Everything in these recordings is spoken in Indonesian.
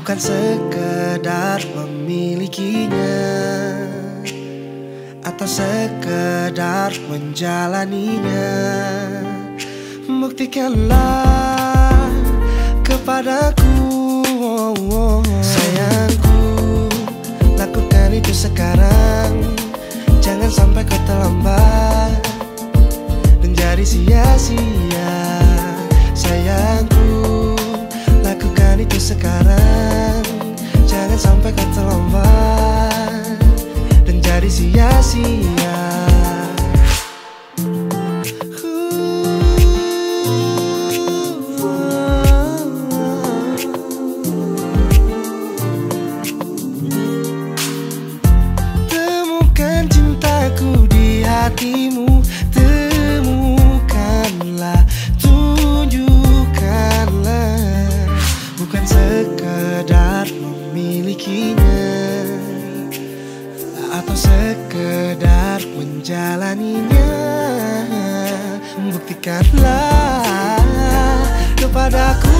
bukan sekedar memilikinya atau sekedar menjalaninya. Buktikanlah kepadaku, sayangku, lakukan itu sekarang. Jangan sampai kau terlambat dan jadi sia-sia. Sayangku, lakukan itu sekarang. Jangan sampai kau terlambat dan jadi sia-sia. Temukan cintaku di hatimu, temukanlah, tunjukkanlah, bukan sekedar memilikinya atau sekedar menjalaninya. Buktikanlah kepadaku.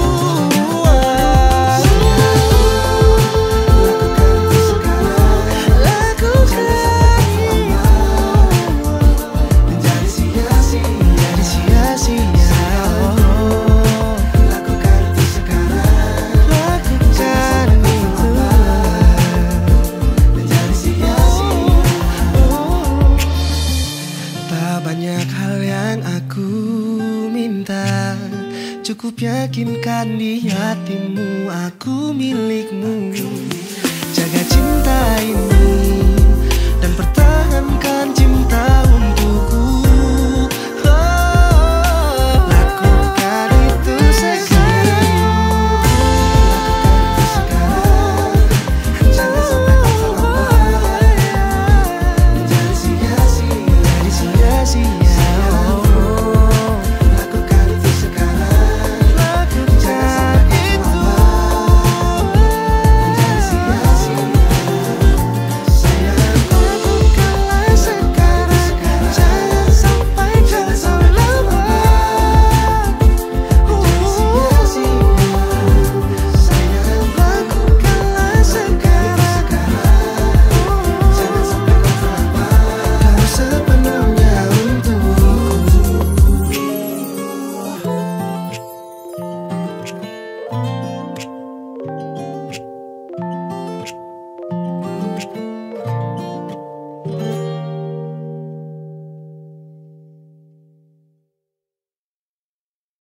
Banyak hal yang aku minta, cukup yakinkan di hatimu aku milikmu. Jaga cinta ini dan pertahankan cinta untukku.